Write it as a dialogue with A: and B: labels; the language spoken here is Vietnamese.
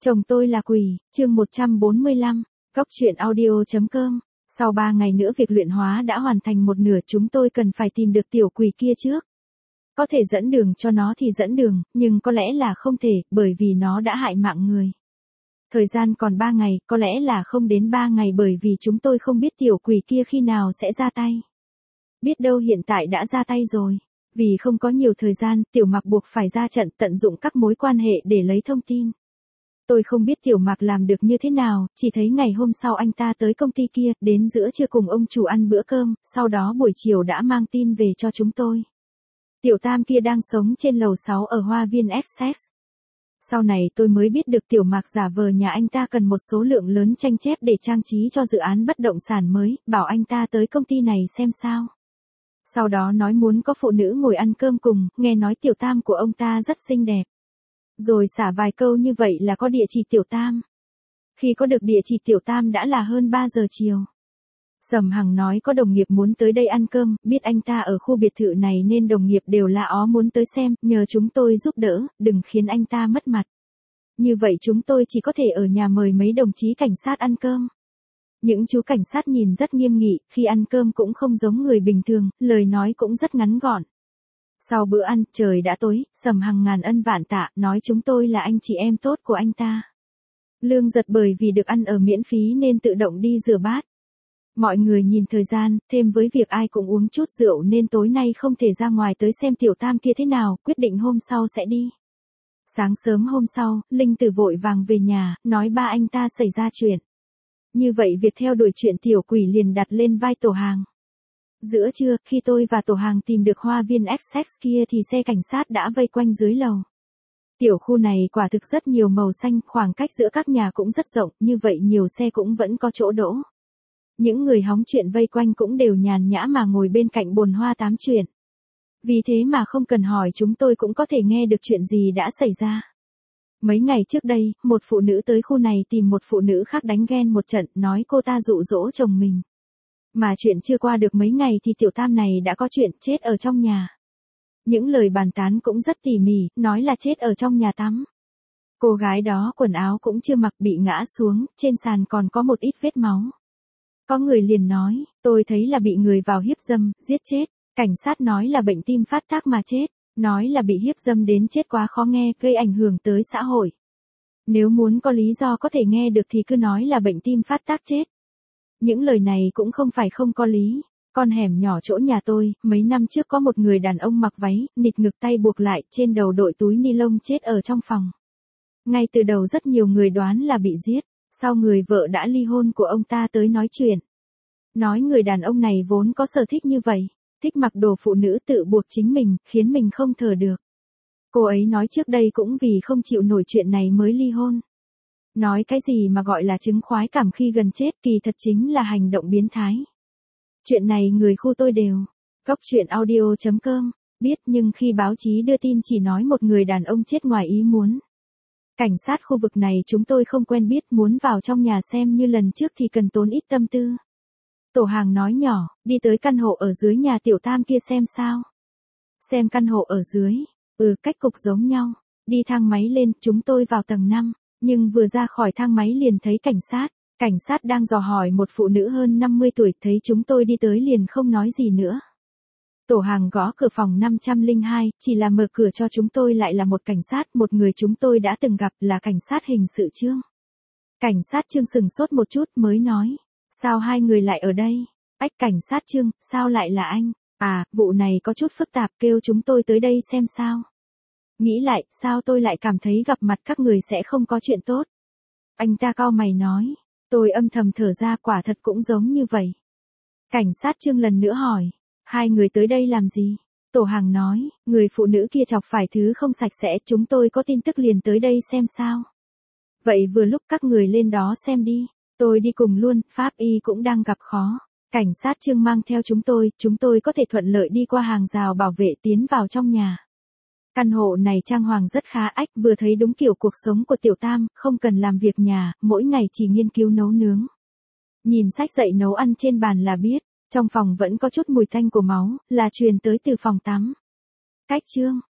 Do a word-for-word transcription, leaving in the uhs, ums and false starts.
A: Chồng tôi là quỷ, chương một trăm bốn mươi lăm, Cóc truyện audio.com. Sau ba ngày nữa việc luyện hóa đã hoàn thành một nửa, chúng tôi cần phải tìm được tiểu quỷ kia trước. Có thể dẫn đường cho nó thì dẫn đường, nhưng có lẽ là không thể, bởi vì nó đã hại mạng người. Thời gian còn ba ngày, có lẽ là không đến ba ngày bởi vì chúng tôi không biết tiểu quỷ kia khi nào sẽ ra tay. Biết đâu hiện tại đã ra tay rồi. Vì không có nhiều thời gian, Tiểu Mạc buộc phải ra trận tận dụng các mối quan hệ để lấy thông tin. Tôi không biết Tiểu Mạc làm được như thế nào, chỉ thấy ngày hôm sau anh ta tới công ty kia, đến giữa trưa cùng ông chủ ăn bữa cơm, sau đó buổi chiều đã mang tin về cho chúng tôi. Tiểu Tam kia đang sống trên lầu sáu ở Hoa viên Essex. Sau này tôi mới biết được Tiểu Mạc giả vờ nhà anh ta cần một số lượng lớn tranh chép để trang trí cho dự án bất động sản mới, bảo anh ta tới công ty này xem sao. Sau đó nói muốn có phụ nữ ngồi ăn cơm cùng, nghe nói Tiểu Tam của ông ta rất xinh đẹp. Rồi xả vài câu như vậy là có địa chỉ Tiểu Tam. Khi có được địa chỉ Tiểu Tam đã là hơn ba giờ chiều. Sầm Hằng nói có đồng nghiệp muốn tới đây ăn cơm, biết anh ta ở khu biệt thự này nên đồng nghiệp đều là ó muốn tới xem, nhờ chúng tôi giúp đỡ, đừng khiến anh ta mất mặt. Như vậy chúng tôi chỉ có thể ở nhà mời mấy đồng chí cảnh sát ăn cơm. Những chú cảnh sát nhìn rất nghiêm nghị, khi ăn cơm cũng không giống người bình thường, lời nói cũng rất ngắn gọn. Sau bữa ăn, trời đã tối, Sầm Hằng ngàn ân vạn tạ, nói chúng tôi là anh chị em tốt của anh ta. Lương giật bởi vì được ăn ở miễn phí nên tự động đi rửa bát. Mọi người nhìn thời gian, thêm với việc ai cũng uống chút rượu nên tối nay không thể ra ngoài tới xem Tiểu Tam kia thế nào, quyết định hôm sau sẽ đi. Sáng sớm hôm sau, Linh Tử vội vàng về nhà, nói ba anh ta xảy ra chuyện. Như vậy việc theo đuổi chuyện tiểu quỷ liền đặt lên vai Tổ Hàng. Giữa trưa, khi tôi và Tổ Hàng tìm được hoa viên Essex kia thì xe cảnh sát đã vây quanh dưới lầu. Tiểu khu này quả thực rất nhiều màu xanh, khoảng cách giữa các nhà cũng rất rộng, như vậy nhiều xe cũng vẫn có chỗ đỗ. Những người hóng chuyện vây quanh cũng đều nhàn nhã mà ngồi bên cạnh bồn hoa tám chuyện. Vì thế mà không cần hỏi chúng tôi cũng có thể nghe được chuyện gì đã xảy ra. Mấy ngày trước đây, một phụ nữ tới khu này tìm một phụ nữ khác đánh ghen một trận, nói cô ta dụ dỗ chồng mình. Mà chuyện chưa qua được mấy ngày thì Tiểu Tam này đã có chuyện chết ở trong nhà. Những lời bàn tán cũng rất tỉ mỉ, nói là chết ở trong nhà tắm. Cô gái đó quần áo cũng chưa mặc bị ngã xuống, trên sàn còn có một ít vết máu. Có người liền nói, tôi thấy là bị người vào hiếp dâm, giết chết. Cảnh sát nói là bệnh tim phát tác mà chết. Nói là bị hiếp dâm đến chết quá khó nghe, gây ảnh hưởng tới xã hội. Nếu muốn có lý do có thể nghe được thì cứ nói là bệnh tim phát tác chết. Những lời này cũng không phải không có lý. Con hẻm nhỏ chỗ nhà tôi, mấy năm trước có một người đàn ông mặc váy, nịt ngực tay buộc lại, trên đầu đội túi ni lông chết ở trong phòng. Ngay từ đầu rất nhiều người đoán là bị giết, sau người vợ đã ly hôn của ông ta tới nói chuyện. Nói người đàn ông này vốn có sở thích như vậy. Thích mặc đồ phụ nữ tự buộc chính mình, khiến mình không thở được. Cô ấy nói trước đây cũng vì không chịu nổi chuyện này mới ly hôn. Nói cái gì mà gọi là chứng khoái cảm khi gần chết kỳ thật chính là hành động biến thái. Chuyện này người khu tôi đều. Cóc truyện audio.com biết nhưng khi báo chí đưa tin chỉ nói một người đàn ông chết ngoài ý muốn. Cảnh sát khu vực này chúng tôi không quen biết, muốn vào trong nhà xem như lần trước thì cần tốn ít tâm tư. Tổ Hàng nói nhỏ, đi tới căn hộ ở dưới nhà Tiểu Tam kia xem sao. Xem căn hộ ở dưới, ừ cách cục giống nhau. Đi thang máy lên, chúng tôi vào tầng năm, nhưng vừa ra khỏi thang máy liền thấy cảnh sát. Cảnh sát đang dò hỏi một phụ nữ hơn năm mươi tuổi, thấy chúng tôi đi tới liền không nói gì nữa. Tổ Hàng gõ cửa phòng năm trăm lẻ hai, chỉ là mở cửa cho chúng tôi lại là một cảnh sát, một người chúng tôi đã từng gặp là cảnh sát hình sự Trương. Cảnh sát Trương sừng sốt một chút mới nói. Sao hai người lại ở đây? Ách cảnh sát Trương, sao lại là anh? À, vụ này có chút phức tạp, kêu chúng tôi tới đây xem sao. Nghĩ lại, sao tôi lại cảm thấy gặp mặt các người sẽ không có chuyện tốt? Anh ta cau mày nói. Tôi âm thầm thở ra, quả thật cũng giống như vậy. Cảnh sát Trương lần nữa hỏi. Hai người tới đây làm gì? Tổ Hàng nói, người phụ nữ kia chọc phải thứ không sạch sẽ, chúng tôi có tin tức liền tới đây xem sao. Vậy vừa lúc các người lên đó xem đi. Tôi đi cùng luôn, pháp y cũng đang gặp khó. Cảnh sát Trương mang theo chúng tôi, chúng tôi có thể thuận lợi đi qua hàng rào bảo vệ tiến vào trong nhà. Căn hộ này trang hoàng rất khá ách, vừa thấy đúng kiểu cuộc sống của Tiểu Tam, không cần làm việc nhà, mỗi ngày chỉ nghiên cứu nấu nướng. Nhìn sách dạy nấu ăn trên bàn là biết, trong phòng vẫn có chút mùi tanh của máu, là truyền tới từ phòng tắm. Cách Trương,